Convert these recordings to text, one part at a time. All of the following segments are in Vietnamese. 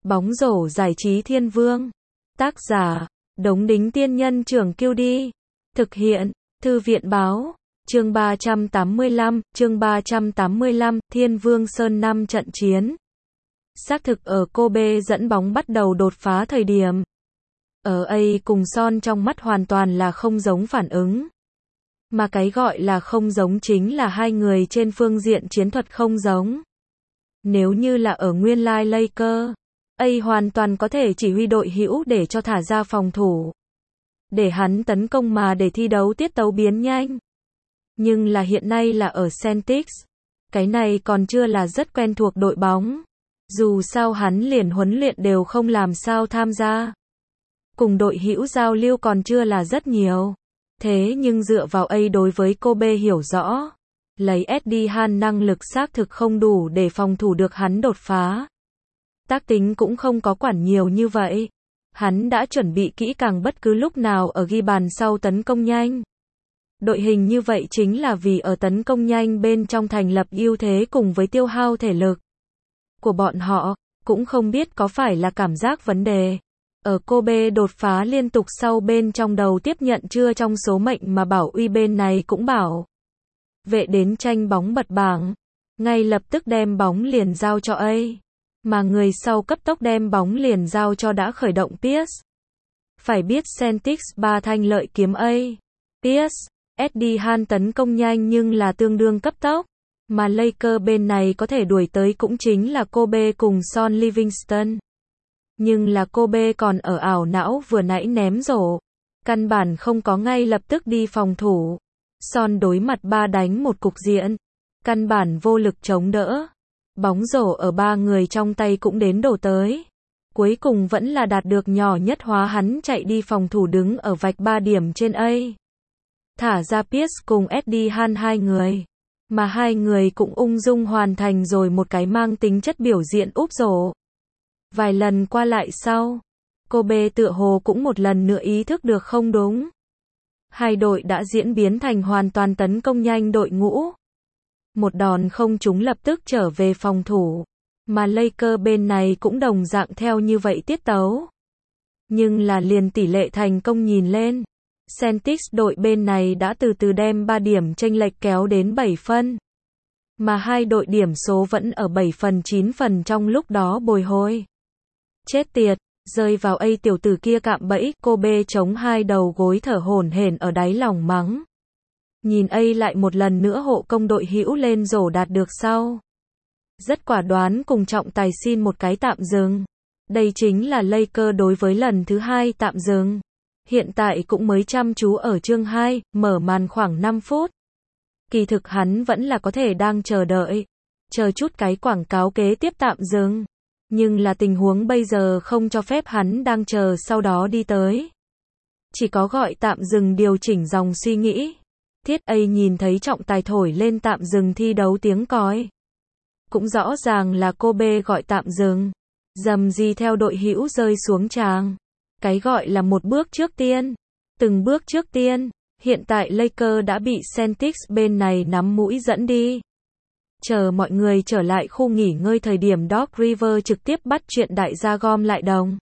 Bóng rổ giải trí thiên vương. Tác giả, Đống Đính Tiên Nhân Trưởng Kiêu Đi. Thực hiện, Thư viện Báo. Chương 385, Thiên Vương Sơn 5 trận chiến. Xác thực ở Kobe dẫn bóng bắt đầu đột phá thời điểm. Ở A cùng Son trong mắt hoàn toàn là không giống phản ứng. Mà cái gọi là không giống chính là hai người trên phương diện chiến thuật không giống. Nếu như là ở nguyên lai Laker, A hoàn toàn có thể chỉ huy đội hữu để cho thả ra phòng thủ. Để hắn tấn công mà để thi đấu tiết tấu biến nhanh. Nhưng là hiện nay là ở Celtics. Cái này còn chưa là rất quen thuộc đội bóng. Dù sao hắn liền huấn luyện đều không làm sao tham gia. Cùng đội hữu giao lưu còn chưa là rất nhiều. Thế nhưng dựa vào A đối với Kobe hiểu rõ. Lấy Eddie Han năng lực xác thực không đủ để phòng thủ được hắn đột phá. Tác tính cũng không có quản nhiều như vậy. Hắn đã chuẩn bị kỹ càng bất cứ lúc nào ở ghi bàn sau tấn công nhanh. Đội hình như vậy chính là vì ở tấn công nhanh bên trong thành lập ưu thế cùng với tiêu hao thể lực của bọn họ, cũng không biết có phải là cảm giác vấn đề. Ở Kobe đột phá liên tục sau bên trong đầu tiếp nhận chưa trong số mệnh mà bảo uy bên này cũng bảo. Vệ đến tranh bóng bật bảng. Ngay lập tức đem bóng liền giao cho A. Mà người sau cấp tốc đem bóng liền giao cho đã khởi động Pierce. Phải biết Celtics 3 thanh lợi kiếm A. Pierce, Eddie Han tấn công nhanh nhưng là tương đương cấp tốc. Mà Laker bên này có thể đuổi tới cũng chính là Kobe cùng Son Livingston. Nhưng là Kobe còn ở ảo não vừa nãy ném rổ. Căn bản không có ngay lập tức đi phòng thủ. Son đối mặt 3 đánh một cục diện. Căn bản vô lực chống đỡ. Bóng rổ ở 3 người trong tay cũng đến đổ tới. Cuối cùng vẫn là đạt được nhỏ nhất hóa hắn chạy đi phòng thủ đứng ở vạch 3 điểm trên A. Thả ra Pierce cùng Eddie Han hai người. Mà hai người cũng ung dung hoàn thành rồi một cái mang tính chất biểu diễn úp rổ. Vài lần qua lại sau, Kobe tựa hồ cũng một lần nữa ý thức được không đúng. Hai đội đã diễn biến thành hoàn toàn tấn công nhanh đội ngũ. Một đòn không trúng lập tức trở về phòng thủ. Mà Laker bên này cũng đồng dạng theo như vậy tiết tấu. Nhưng là liền tỷ lệ thành công nhìn lên. Celtics đội bên này đã từ từ đem 3 điểm chênh lệch kéo đến 7 phân. Mà hai đội điểm số vẫn ở 7 phần 9 phần trong lúc đó bồi hồi. Chết tiệt, rơi vào A tiểu tử kia cạm bẫy, Kobe chống hai đầu gối thở hổn hển ở đáy lòng mắng. Nhìn A lại một lần nữa hộ công đội hữu lên rổ đạt được sau. Rất quả đoán cùng trọng tài xin một cái tạm dừng. Đây chính là Laker đối với lần thứ 2 tạm dừng. Hiện tại cũng mới chăm chú ở chương 2, mở màn khoảng 5 phút. Kỳ thực hắn vẫn là có thể đang chờ đợi. Chờ chút cái quảng cáo kế tiếp tạm dừng. Nhưng là tình huống bây giờ không cho phép hắn đang chờ sau đó đi tới. Chỉ có gọi tạm dừng điều chỉnh dòng suy nghĩ. Thiết A nhìn thấy trọng tài thổi lên tạm dừng thi đấu tiếng còi. Cũng rõ ràng là Kobe gọi tạm dừng. Dầm gì theo đội hữu rơi xuống tràng. Cái gọi là một bước trước tiên. Từng bước trước tiên. Hiện tại Laker đã bị Celtics bên này nắm mũi dẫn đi. Chờ mọi người trở lại khu nghỉ ngơi thời điểm Doc Rivers trực tiếp bắt chuyện đại gia gom lại đồng.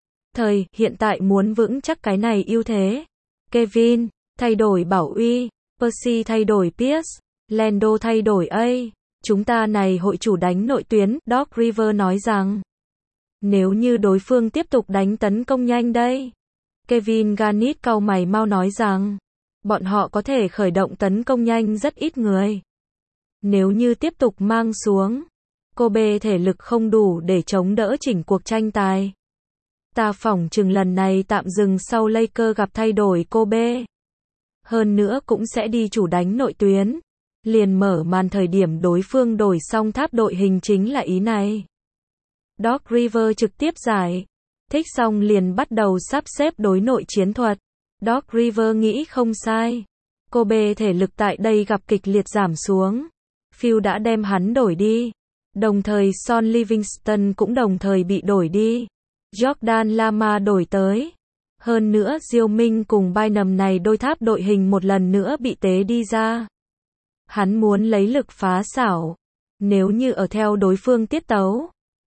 Hiện tại muốn vững chắc cái này ưu thế. Kevin, thay đổi bảo uy. Percy thay đổi Pierce. Lando thay đổi A. Chúng ta này hội chủ đánh nội tuyến, Doc Rivers nói rằng. Nếu như đối phương tiếp tục đánh tấn công nhanh đây. Kevin Garnett cau mày mau nói rằng. Bọn họ có thể khởi động tấn công nhanh rất ít người. Nếu như tiếp tục mang xuống. Kobe thể lực không đủ để chống đỡ chỉnh cuộc tranh tài. Ta phỏng chừng lần này tạm dừng sau Laker gặp thay đổi Kobe. Hơn nữa cũng sẽ đi chủ đánh nội tuyến. Liền mở màn thời điểm đối phương đổi xong tháp đội hình chính là ý này. Doc Rivers trực tiếp giải thích xong liền bắt đầu sắp xếp đối nội chiến thuật. Doc Rivers nghĩ không sai. Kobe thể lực tại đây gặp kịch liệt giảm xuống. Phil đã đem hắn đổi đi. Đồng thời Son Livingston cũng đồng thời bị đổi đi. Jordan Lama đổi tới. Hơn nữa Diêu Minh cùng Bynum này đôi tháp đội hình một lần nữa bị tế đi ra. Hắn muốn lấy lực phá xảo. Nếu như ở theo đối phương tiết tấu.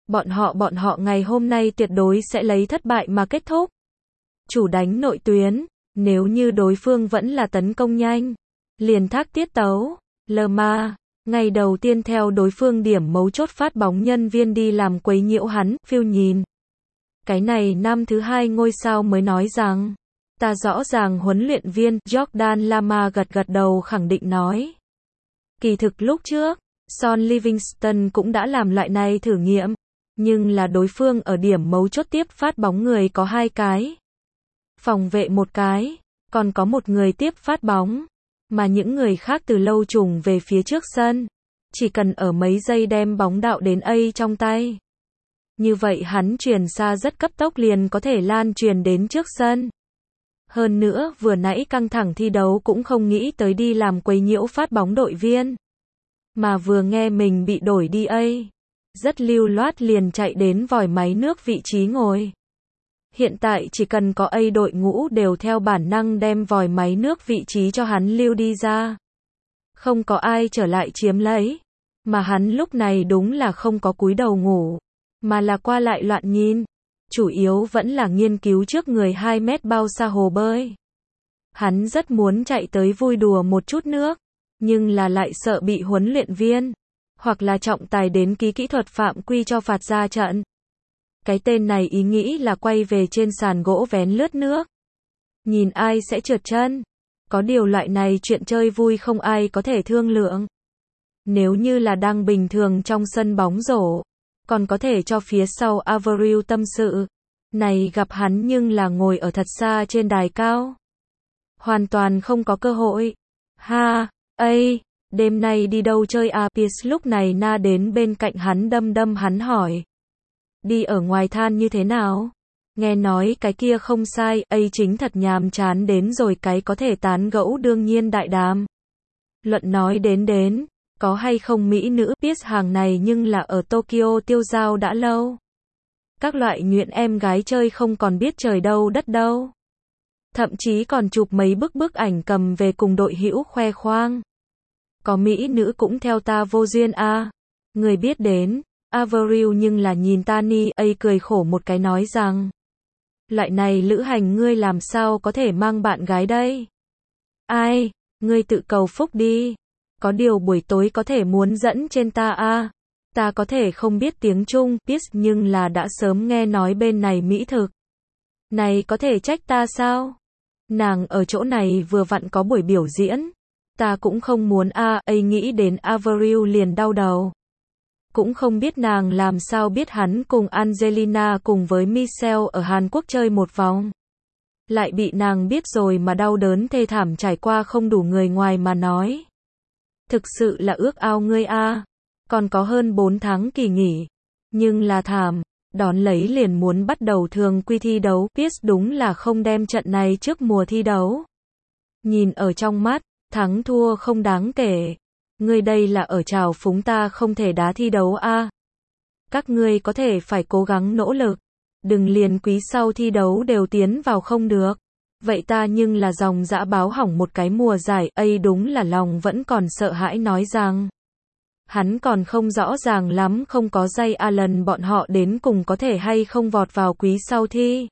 Bọn họ ngày hôm nay tuyệt đối sẽ lấy thất bại mà kết thúc. Chủ đánh nội tuyến, nếu như đối phương vẫn là tấn công nhanh, liền thác tiết tấu. Lerma, ngày đầu tiên theo đối phương điểm mấu chốt phát bóng nhân viên đi làm quấy nhiễu hắn, Phil nhìn. Cái này năm thứ hai ngôi sao mới nói rằng, ta rõ ràng huấn luyện viên, Jordan Lama gật gật đầu khẳng định nói. Kỳ thực lúc trước, Son Livingston cũng đã làm loại này thử nghiệm, nhưng là đối phương ở điểm mấu chốt tiếp phát bóng người có 2 cái. Phòng vệ 1 cái, còn có 1 người tiếp phát bóng, mà những người khác từ lâu trùng về phía trước sân, chỉ cần ở mấy giây đem bóng đạo đến A trong tay. Như vậy hắn truyền xa rất cấp tốc liền có thể lan truyền đến trước sân. Hơn nữa, vừa nãy căng thẳng thi đấu cũng không nghĩ tới đi làm quấy nhiễu phát bóng đội viên, mà vừa nghe mình bị đổi đi A, rất lưu loát liền chạy đến vòi máy nước vị trí ngồi. Hiện tại chỉ cần có A đội ngũ đều theo bản năng đem vòi máy nước vị trí cho hắn lưu đi ra. Không có ai trở lại chiếm lấy, mà hắn lúc này đúng là không có cúi đầu ngủ, mà là qua lại loạn nhìn. Chủ yếu vẫn là nghiên cứu trước người 2 mét bao xa hồ bơi. Hắn rất muốn chạy tới vui đùa một chút nước, nhưng là lại sợ bị huấn luyện viên, hoặc là trọng tài đến kỹ thuật phạm quy cho phạt ra trận. Cái tên này ý nghĩ là quay về trên sàn gỗ vén lướt nước. Nhìn ai sẽ trượt chân. Có điều loại này chuyện chơi vui không ai có thể thương lượng. Nếu như là đang bình thường trong sân bóng rổ, còn có thể cho phía sau Avril tâm sự. Này gặp hắn nhưng là ngồi ở thật xa trên đài cao. Hoàn toàn không có cơ hội. Ha, đêm nay đi đâu chơi à? Pierce lúc này na đến bên cạnh hắn đâm hắn hỏi. Đi ở ngoài than như thế nào? Nghe nói cái kia không sai, chính thật nhàm chán đến rồi, cái có thể tán gẫu đương nhiên đại đàm. Luận nói đến, có hay không mỹ nữ, biết hàng này nhưng là ở Tokyo tiêu dao đã lâu. Các loại nhuyễn em gái chơi không còn biết trời đâu đất đâu. Thậm chí còn chụp mấy bức ảnh cầm về cùng đội hữu khoe khoang. Có mỹ nữ cũng theo ta vô duyên à. Người biết đến, Avril nhưng là nhìn Tani, cười khổ một cái nói rằng. Loại này lữ hành ngươi làm sao có thể mang bạn gái đây? Ai, ngươi tự cầu phúc đi. Có điều buổi tối có thể muốn dẫn trên ta à? Ta có thể không biết tiếng Trung, biết nhưng là đã sớm nghe nói bên này mỹ thực. Này có thể trách ta sao? Nàng ở chỗ này vừa vặn có buổi biểu diễn. Ta cũng không muốn à, nghĩ đến Avril liền đau đầu. Cũng không biết nàng làm sao biết hắn cùng Angelina cùng với Michelle ở Hàn Quốc chơi một vòng. Lại bị nàng biết rồi mà đau đớn thê thảm trải qua không đủ người ngoài mà nói. Thực sự là ước ao ngươi a. Còn có hơn 4 tháng kỳ nghỉ. Nhưng là thảm, đón lấy liền muốn bắt đầu thường quy thi đấu. Pierce đúng là không đem trận này trước mùa thi đấu. Nhìn ở trong mắt, thắng thua không đáng kể. Ngươi đây là ở trào phúng ta không thể đá thi đấu a. Các ngươi có thể phải cố gắng nỗ lực. Đừng liền quý sau thi đấu đều tiến vào không được. Vậy ta nhưng là dòng dã báo hỏng một cái mùa giải, đúng là lòng vẫn còn sợ hãi nói rằng. Hắn còn không rõ ràng lắm không có Jay Allen bọn họ đến cùng có thể hay không vọt vào quý sau thi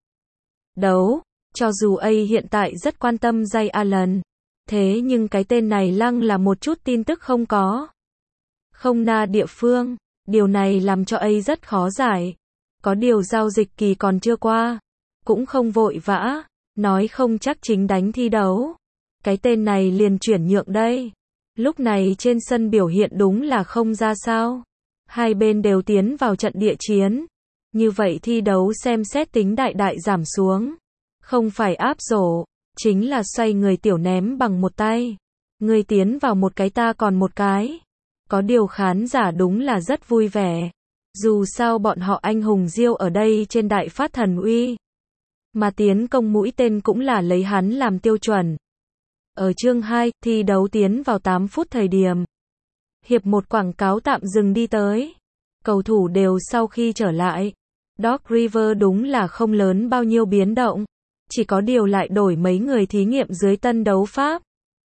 đấu. Cho dù hiện tại rất quan tâm Jay Allen. Thế nhưng cái tên này lăng là một chút tin tức không có. Không na địa phương. Điều này làm cho rất khó giải. Có điều giao dịch kỳ còn chưa qua. Cũng không vội vã. Nói không chắc chính đánh thi đấu. Cái tên này liền chuyển nhượng đây. Lúc này trên sân biểu hiện đúng là không ra sao. Hai bên đều tiến vào trận địa chiến. Như vậy thi đấu xem xét tính đại giảm xuống. Không phải áp rổ. Chính là xoay người tiểu ném bằng một tay. Người tiến vào một cái ta còn một cái. Có điều khán giả đúng là rất vui vẻ. Dù sao bọn họ anh hùng Diêu ở đây trên đại phát thần uy. Mà tiến công mũi tên cũng là lấy hắn làm tiêu chuẩn. Ở chương 2, thi đấu tiến vào 8 phút thời điểm. Hiệp 1 quảng cáo tạm dừng đi tới. Cầu thủ đều sau khi trở lại. Doc River đúng là không lớn bao nhiêu biến động. Chỉ có điều lại đổi mấy người thí nghiệm dưới tân đấu pháp.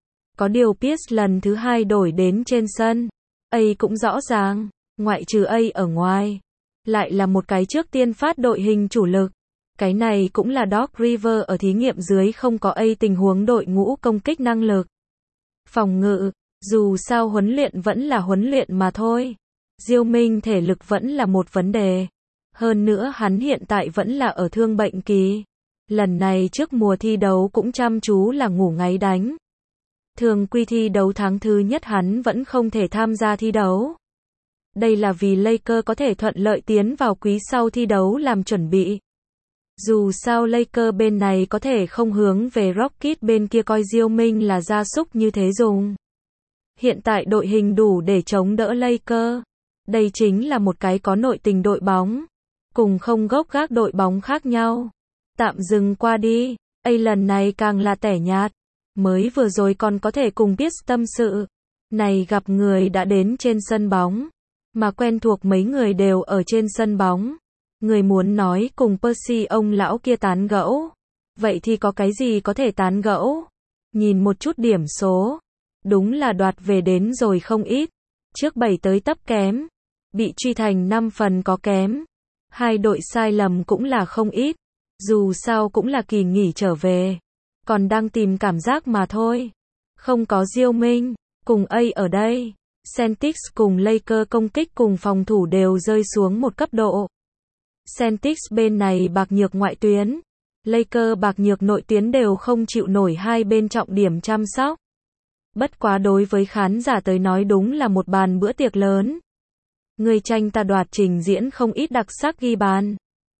Có điều Pierce lần thứ 2 đổi đến trên sân. Cũng rõ ràng, ngoại trừ ở ngoài. lại là một cái trước tiên phát đội hình chủ lực. Cái này cũng là Doc Rivers ở thí nghiệm dưới không có tình huống đội ngũ công kích năng lực. Phòng ngự, dù sao huấn luyện vẫn là huấn luyện mà thôi. Diêu Minh thể lực vẫn là một vấn đề. Hơn nữa hắn hiện tại vẫn là ở thương bệnh kỳ. Lần này trước mùa thi đấu cũng chăm chú là ngủ ngáy đánh. Thường quy thi đấu tháng thứ nhất hắn vẫn không thể tham gia thi đấu. Đây là vì Lakers có thể thuận lợi tiến vào quý sau thi đấu làm chuẩn bị. Dù sao Lakers bên này có thể không hướng về Rockets bên kia coi Diêu Minh là gia súc như thế dùng. Hiện tại đội hình đủ để chống đỡ Lakers. Đây chính là một cái có nội tình đội bóng. Cùng không gốc gác đội bóng khác nhau. Tạm dừng qua đi. Lần này càng là tẻ nhạt. Mới vừa rồi còn có thể cùng biết tâm sự. Này gặp người đã đến trên sân bóng. Mà quen thuộc mấy người đều ở trên sân bóng. Người muốn nói cùng Percy ông lão kia tán gẫu. Vậy thì có cái gì có thể tán gẫu? Nhìn một chút điểm số. Đúng là đoạt về đến rồi không ít. Trước 7 tới tấp kém. Bị truy thành 5 phần có kém. Hai đội sai lầm cũng là không ít. Dù sao cũng là kỳ nghỉ trở về. Còn đang tìm cảm giác mà thôi. Không có Diêu Minh. Cùng ở đây. Celtics cùng Lakers công kích cùng phòng thủ đều rơi xuống một cấp độ. Celtics bên này bạc nhược ngoại tuyến. Lakers bạc nhược nội tuyến đều không chịu nổi hai bên trọng điểm chăm sóc. Bất quá đối với khán giả tới nói đúng là một bàn bữa tiệc lớn. Người tranh ta đoạt trình diễn không ít đặc sắc ghi bàn.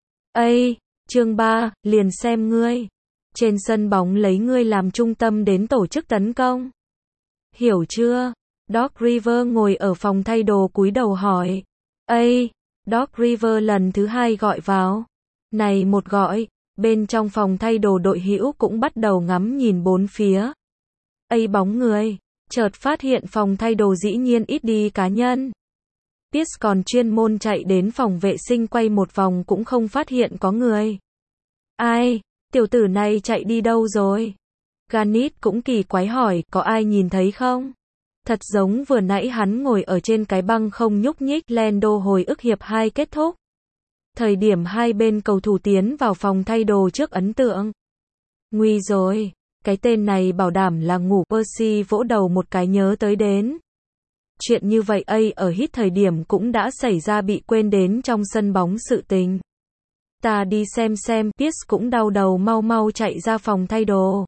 Chương 3, liền xem ngươi. Trên sân bóng lấy ngươi làm trung tâm đến tổ chức tấn công. Hiểu chưa? Doc Rivers ngồi ở phòng thay đồ cúi đầu hỏi. Doc Rivers lần thứ 2 gọi vào. Này một gọi, bên trong phòng thay đồ đội hữu cũng bắt đầu ngắm nhìn bốn phía. Bóng người, chợt phát hiện phòng thay đồ dĩ nhiên ít đi cá nhân. Pierce còn chuyên môn chạy đến phòng vệ sinh quay một vòng cũng không phát hiện có người. Tiểu tử này chạy đi đâu rồi? Garnett cũng kỳ quái hỏi, có ai nhìn thấy không? Thật giống vừa nãy hắn ngồi ở trên cái băng không nhúc nhích. Lando hồi ức hiệp 2 kết thúc. Thời điểm hai bên cầu thủ tiến vào phòng thay đồ trước ấn tượng. Nguy rồi, cái tên này bảo đảm là ngủ. Percy vỗ đầu một cái nhớ tới đến. Chuyện như vậy ở hít thời điểm cũng đã xảy ra bị quên đến trong sân bóng sự tình. Ta đi xem. Pierce cũng đau đầu mau mau chạy ra phòng thay đồ.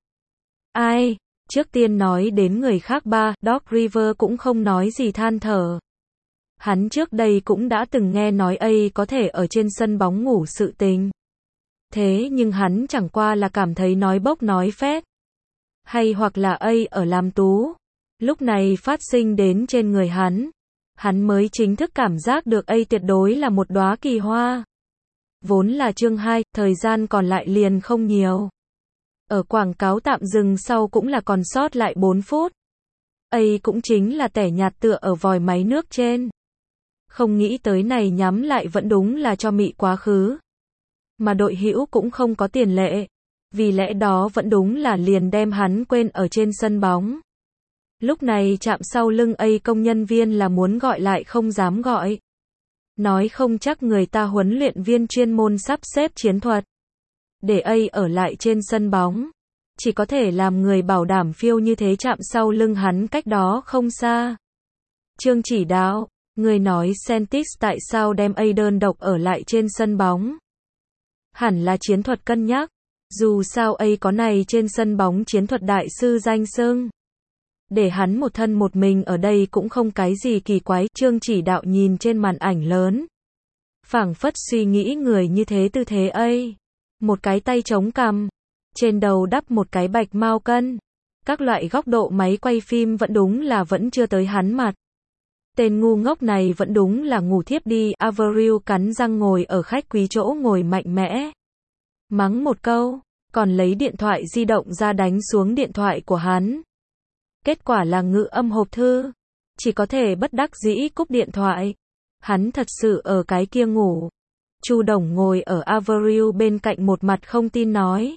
Trước tiên nói đến người khác Doc Rivers cũng không nói gì than thở. Hắn trước đây cũng đã từng nghe nói có thể ở trên sân bóng ngủ sự tình. Thế nhưng hắn chẳng qua là cảm thấy nói bốc nói phét. Hay hoặc là ở làm tú. Lúc này phát sinh đến trên người hắn mới chính thức cảm giác được tuyệt đối là một đóa kỳ hoa. Vốn là chương 2, thời gian còn lại liền không nhiều. Ở quảng cáo tạm dừng sau cũng là còn sót lại 4 phút. Cũng chính là tẻ nhạt tựa ở vòi máy nước trên. Không nghĩ tới này nhắm lại vẫn đúng là cho mị quá khứ. Mà đội hữu cũng không có tiền lệ. Vì lẽ đó vẫn đúng là liền đem hắn quên ở trên sân bóng. Lúc này chạm sau lưng công nhân viên là muốn gọi lại không dám gọi. Nói không chắc người ta huấn luyện viên chuyên môn sắp xếp chiến thuật. Để ở lại trên sân bóng. Chỉ có thể làm người bảo đảm phiêu như thế chạm sau lưng hắn cách đó không xa. Trương chỉ đạo, người nói Celtics tại sao đem đơn độc ở lại trên sân bóng. Hẳn là chiến thuật cân nhắc. Dù sao có này trên sân bóng chiến thuật đại sư danh xưng. Để hắn một thân một mình ở đây cũng không cái gì kỳ quái. Trương chỉ đạo nhìn trên màn ảnh lớn. Phảng phất suy nghĩ người như thế tư thế một cái tay chống cằm. Trên đầu đắp một cái bạch mao cân. Các loại góc độ máy quay phim vẫn đúng là vẫn chưa tới hắn mặt. Tên ngu ngốc này vẫn đúng là ngủ thiếp đi. Avril cắn răng ngồi ở khách quý chỗ ngồi mạnh mẽ. Mắng một câu, còn lấy điện thoại di động ra đánh xuống điện thoại của hắn. Kết quả là ngữ âm hộp thư. Chỉ có thể bất đắc dĩ cúp điện thoại. Hắn thật sự ở cái kia ngủ. Chu Đồng ngồi ở Avril bên cạnh một mặt không tin nói.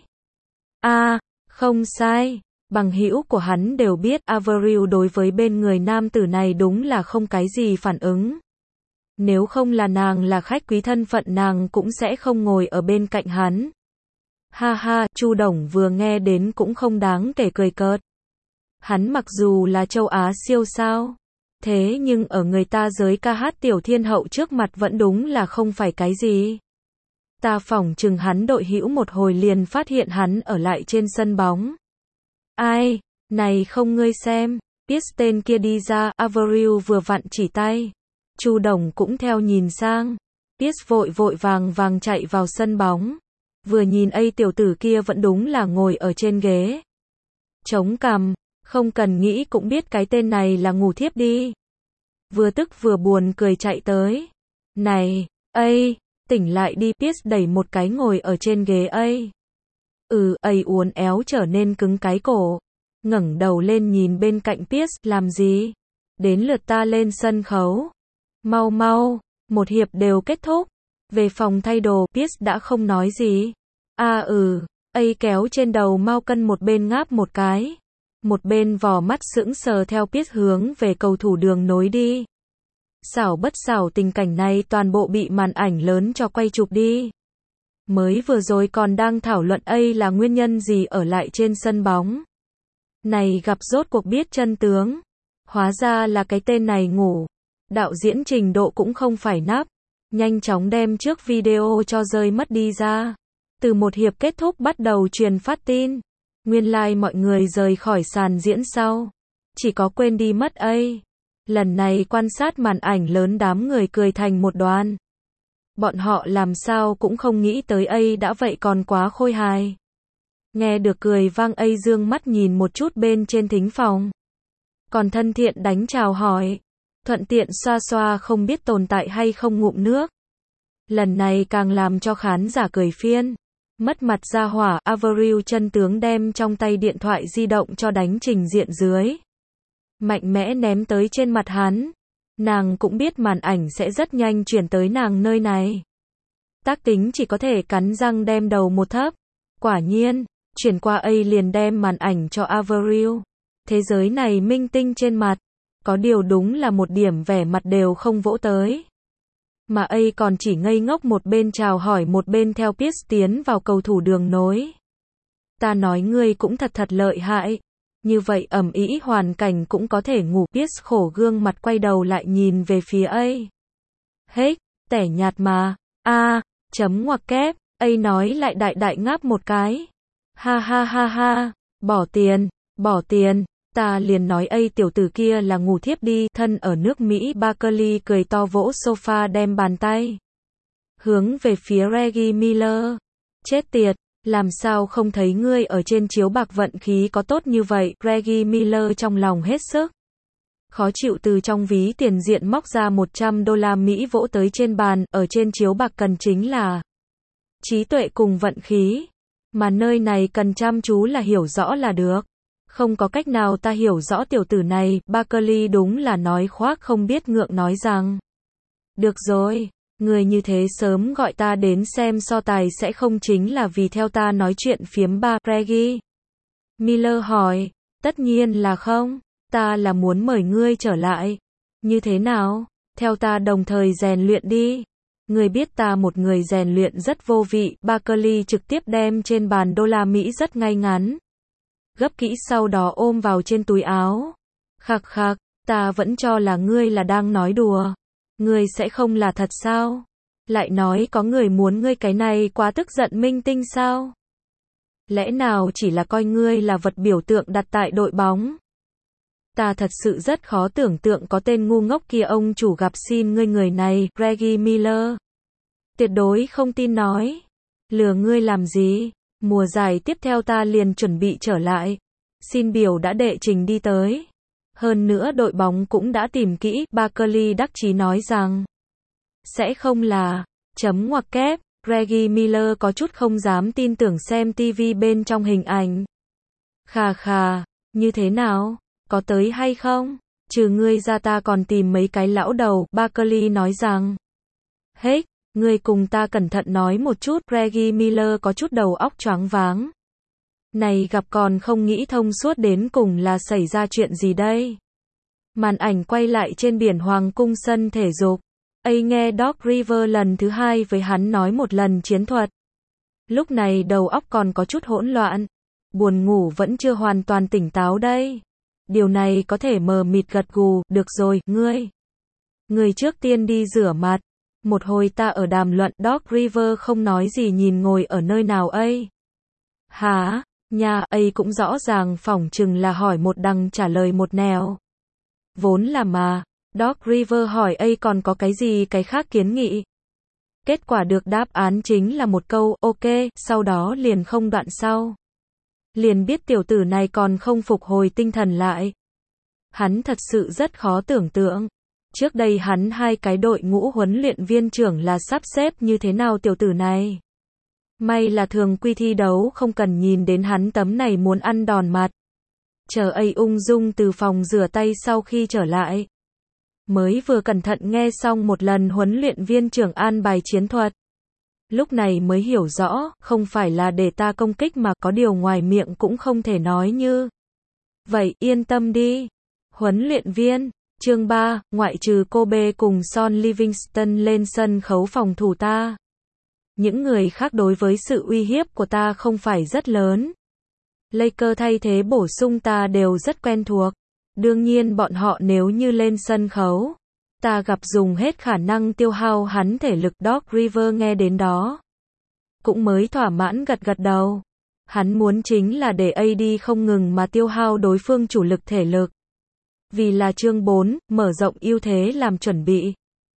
Không sai. Bằng hữu của hắn đều biết Avril đối với bên người nam tử này đúng là không cái gì phản ứng. Nếu không là nàng là khách quý thân phận nàng cũng sẽ không ngồi ở bên cạnh hắn. Ha ha, Chu Đồng vừa nghe đến cũng không đáng kể cười cợt. Hắn mặc dù là châu Á siêu sao, thế nhưng ở người ta giới ca hát tiểu thiên hậu trước mặt vẫn đúng là không phải cái gì. Ta phỏng chừng hắn đội hữu một hồi liền phát hiện hắn ở lại trên sân bóng. Ai, này không ngươi xem, Pierce tên kia đi ra, Avril vừa vặn chỉ tay. Chu Đồng cũng theo nhìn sang. Pierce vội vội vàng chạy vào sân bóng. Vừa nhìn tiểu tử kia vẫn đúng là ngồi ở trên ghế. Chống cằm, không cần nghĩ cũng biết cái tên này là ngủ thiếp đi. Vừa tức vừa buồn cười chạy tới. Này, tỉnh lại đi, Pierce đẩy một cái ngồi ở trên ghế uốn éo trở nên cứng cái cổ. Ngẩng đầu lên nhìn bên cạnh Pierce, làm gì? Đến lượt ta lên sân khấu. Mau mau, một hiệp đều kết thúc. Về phòng thay đồ, Pierce đã không nói gì. Kéo trên đầu Mao Cân một bên ngáp một cái. Một bên vò mắt sững sờ theo Pierce hướng về cầu thủ đường nối đi. Xảo bất xảo tình cảnh này toàn bộ bị màn ảnh lớn cho quay chụp đi. Mới vừa rồi còn đang thảo luận là nguyên nhân gì ở lại trên sân bóng. Này gặp rốt cuộc biết chân tướng. Hóa ra là cái tên này ngủ. Đạo diễn trình độ cũng không phải nắp. Nhanh chóng đem trước video cho rơi mất đi ra. Từ một hiệp kết thúc bắt đầu truyền phát tin. Nguyên lai mọi người rời khỏi sàn diễn sau. Chỉ có quên đi mất Lần này quan sát màn ảnh lớn đám người cười thành một đoàn. Bọn họ làm sao cũng không nghĩ tới đã vậy còn quá khôi hài. Nghe được cười vang dương mắt nhìn một chút bên trên thính phòng. Còn thân thiện đánh chào hỏi. Thuận tiện xoa xoa không biết tồn tại hay không ngụm nước. Lần này càng làm cho khán giả cười phiên. Mất mặt ra hỏa, Avril chân tướng đem trong tay điện thoại di động cho đánh trình diện dưới. Mạnh mẽ ném tới trên mặt hắn. Nàng cũng biết màn ảnh sẽ rất nhanh chuyển tới nàng nơi này. Tác tính chỉ có thể cắn răng đem đầu một thấp. Quả nhiên, chuyển qua liền đem màn ảnh cho Avril. Thế giới này minh tinh trên mặt. Có điều đúng là một điểm vẻ mặt đều không vỗ tới. Mà còn chỉ ngây ngốc một bên chào hỏi một bên theo Pierce tiến vào cầu thủ đường nối. Ta nói ngươi cũng thật lợi hại. Như vậy ầm ĩ hoàn cảnh cũng có thể ngủ. Pierce khổ gương mặt quay đầu lại nhìn về phía tẻ nhạt mà. Chấm ngoặc kép. Nói lại đại ngáp một cái. Ha ha ha ha. Bỏ tiền. Ta liền nói tiểu tử kia là ngủ thiếp đi. Thân ở nước Mỹ Barkley cười to vỗ sofa đem bàn tay hướng về phía Reggie Miller. Chết tiệt, làm sao không thấy ngươi ở trên chiếu bạc vận khí có tốt như vậy. Reggie Miller trong lòng hết sức khó chịu từ trong ví tiền diện móc ra $100 vỗ tới trên bàn. Ở trên chiếu bạc cần chính là trí tuệ cùng vận khí. Mà nơi này cần chăm chú là hiểu rõ là được. Không có cách nào ta hiểu rõ tiểu tử này. Barkley đúng là nói khoác không biết ngượng nói rằng. Được rồi, người như thế sớm gọi ta đến xem so tài sẽ không chính là vì theo ta nói chuyện phiếm ba. Reggie Miller hỏi, tất nhiên là không, ta là muốn mời ngươi trở lại. Như thế nào? Theo ta đồng thời rèn luyện đi. Ngươi biết ta một người rèn luyện rất vô vị. Barkley trực tiếp đem trên bàn đô la Mỹ rất ngay ngắn. Gấp kỹ sau đó ôm vào trên túi áo. Khạc khạc, ta vẫn cho là ngươi là đang nói đùa. Ngươi sẽ không là thật sao? Lại nói có người muốn ngươi cái này quá tức giận minh tinh sao? Lẽ nào chỉ là coi ngươi là vật biểu tượng đặt tại đội bóng? Ta thật sự rất khó tưởng tượng có tên ngu ngốc kia ông chủ gặp xin ngươi người này. Reggie Miller tuyệt đối không tin nói. Lừa ngươi làm gì? Mùa giải tiếp theo ta liền chuẩn bị trở lại. Xin biểu đã đệ trình đi tới. Hơn nữa đội bóng cũng đã tìm kỹ. Barkley đắc chí nói rằng sẽ không là chấm ngoặc kép. Reggie Miller có chút không dám tin tưởng xem TV bên trong hình ảnh. Khà khà, như thế nào? Có tới hay không? Trừ ngươi ra ta còn tìm mấy cái lão đầu. Barkley nói rằng ngươi cùng ta cẩn thận nói một chút. Reggie Miller có chút đầu óc choáng váng. Này gặp còn không nghĩ thông suốt đến cùng là xảy ra chuyện gì đây? Màn ảnh quay lại trên biển Hoàng cung sân thể dục. Nghe Doc River lần thứ hai với hắn nói một lần chiến thuật. Lúc này đầu óc còn có chút hỗn loạn. Buồn ngủ vẫn chưa hoàn toàn tỉnh táo đây. Điều này có thể mờ mịt gật gù, được rồi, Người trước tiên đi rửa mặt. Một hồi ta ở đàm luận, Doc River không nói gì nhìn ngồi ở nơi nào ấy. Hả? Nhà ấy cũng rõ ràng phỏng chừng là hỏi một đằng trả lời một nẻo. Vốn là mà, Doc River hỏi ấy còn có cái gì cái khác kiến nghị. Kết quả được đáp án chính là một câu, ok, sau đó liền không đoạn sau. Liền biết tiểu tử này còn không phục hồi tinh thần lại. Hắn thật sự rất khó tưởng tượng. Trước đây hắn hai cái đội ngũ huấn luyện viên trưởng là sắp xếp như thế nào tiểu tử này. May là thường quy thi đấu không cần nhìn đến hắn tấm này muốn ăn đòn mặt. Chờ ấy ung dung từ phòng rửa tay sau khi trở lại. Mới vừa cẩn thận nghe xong một lần huấn luyện viên trưởng an bài chiến thuật. Lúc này mới hiểu rõ, không phải là để ta công kích mà có điều ngoài miệng cũng không thể nói như. Vậy yên tâm đi. Huấn luyện viên, chương 3, ngoại trừ Kobe cùng Son Livingston lên sân khấu phòng thủ ta. Những người khác đối với sự uy hiếp của ta không phải rất lớn. Lakers thay thế bổ sung ta đều rất quen thuộc. Đương nhiên bọn họ nếu như lên sân khấu, ta gặp dùng hết khả năng tiêu hao hắn thể lực. Doc River nghe đến đó cũng mới thỏa mãn gật gật đầu. Hắn muốn chính là để AD không ngừng mà tiêu hao đối phương chủ lực thể lực. Vì là chương 4, mở rộng ưu thế làm chuẩn bị.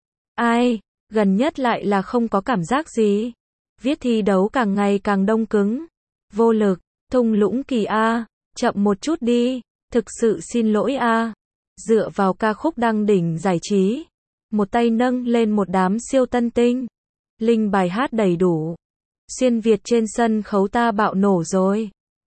Gần nhất lại là không có cảm giác gì. Viết thi đấu càng ngày càng đông cứng. Vô lực, thung lũng kỳ a, chậm một chút đi. Thực sự xin lỗi a. Dựa vào ca khúc đăng đỉnh giải trí. Một tay nâng lên một đám siêu tân tinh. Linh bài hát đầy đủ. Xuyên Việt trên sân khấu ta bạo nổ rồi.